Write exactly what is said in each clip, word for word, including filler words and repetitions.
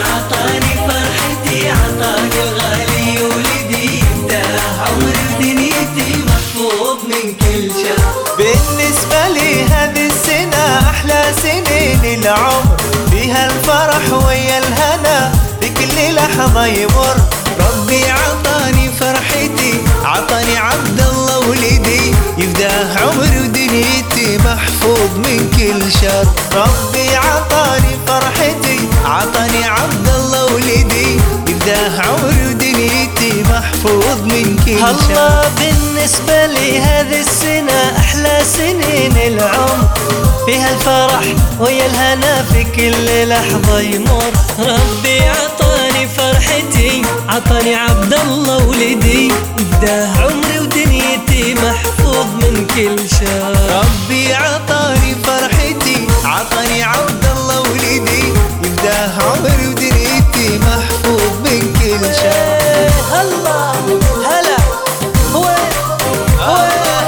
عطاني فرحتي عطاني الغالي ولدي ده عمري ودنيتي محفوظ من كل شر. بالنسبة لي هذه السنة أحلى سنين العمر، فيها الفرح ويا الهنا في كل لحظة يمر. ربي عطاني فرحتي عطاني عبد الله ولدي يفداه عمري ودنيتي محفوظ من كل شر. ربي عطاني فرحتي عطاني عبد الله ولدي يفداه عمري ودنيتي محفوظ من كل شر. الله بالنسبة لي هذه السنة أحلى سنين العمر، فيها الفرح ويا الهنا في كل لحظة يمر. ربي عطاني فرحتي عطاني عبد الله ولدي يفداه عمري ودنيتي محفوظ من كل شر. ربي عطاني فرحتي عطاني عبد الله ولدي يفداه عمري ودنيتي محفوظ من كل شر. الله هلا هو هو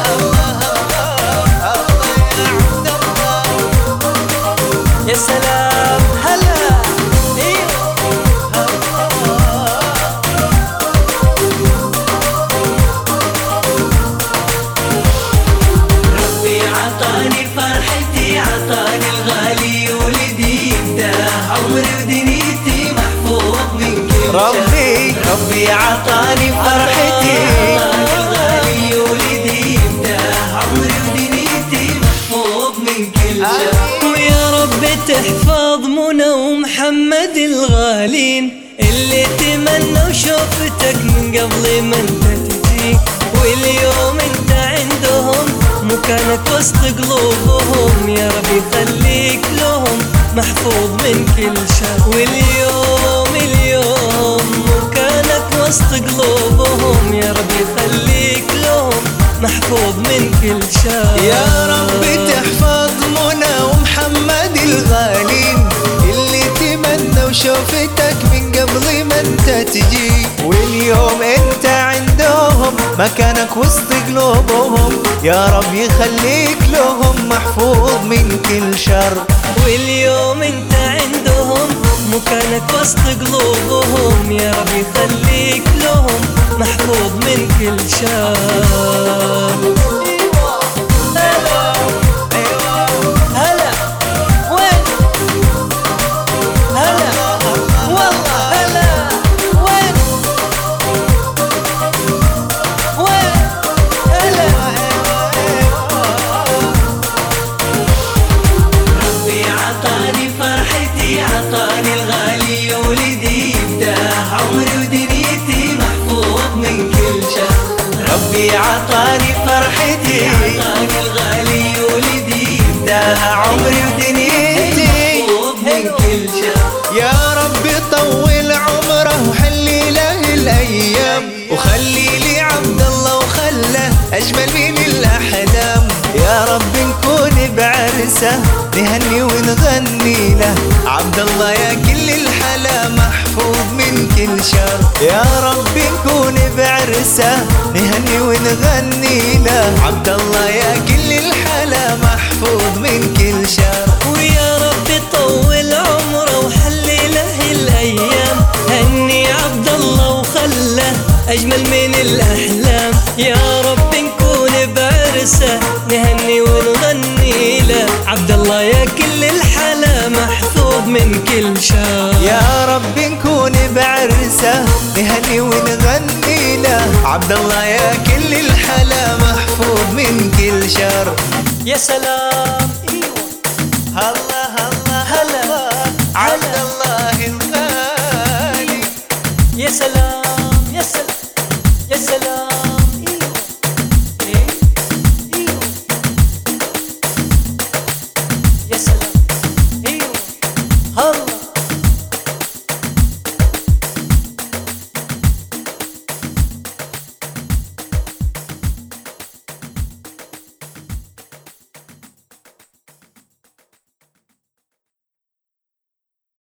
يا سلام هلا ايوه. ربي عطاني فرحتي عطاني الغالي ولدي يفداه عمري ودنيتي محفوظ من كل شر. ربي ربي عطاني فرحتي عطاني الغالي ولدي يفداه عمري ودنيتي محفوظ من كل شر. ويا رب تحفظ منى ومحمد الغالين اللي تمنوا شوفتك من قبل ما انت تجي، واليوم انت عندهم مكانك وسط قلوبهم. يا رب يخليك لهم محفوظ من كل شر. واليوم اليوم مكانك وسط قلوبهم. يا رب يخليك لهم محفوظ من كل شر. يا رب تحفظ منى ومحمد الغالين اللي تمنوا شوفتك من قبل ما انت تجي، واليوم انت عندهم مكانك وسط قلوبهم. يا رب يخليك لهم محفوظ من كل شر. واليوم انت عندهم مكانك وسط قلوبهم. يا رب يخليك لهم محفوظ من كل شر. هلا وين هلا والله هلا وين وين هلا. ربي عطاني فرحتي عطاني الغالي ولدي يفداه عمري ودنيتي محفوظ من كل شر. ربي عطاني فرحتي عطاني الغالي ولدي يفداه عمري ودنيتي محفوظ من كل شر. يا رب طول عمره وحلي له الايام وخلي لي عبد الله وخله اجمل من الاحلام. يا رب نكون بعرسه نهني ونغني له عبد الله يا كل الحلا محفوظ من كل شر. يا رب نكون بعرسه نهني ونغني له عبد الله يا كل الحلا محفوظ من كل شر. ويا رب طول عمره وحلي له الايام هني عبد الله وخله اجمل من الاحلام. يا رب نكون بعرسه نهني ونغني له عبد الله يا كل الحلا محفوظ من كل شر. يا رب نكون بعرسه نهني ونغني له عبد الله يا كل الحلا محفوظ من كل شر. يا سلام ايوه الله الله هلا عبد الله الغالي يا سلام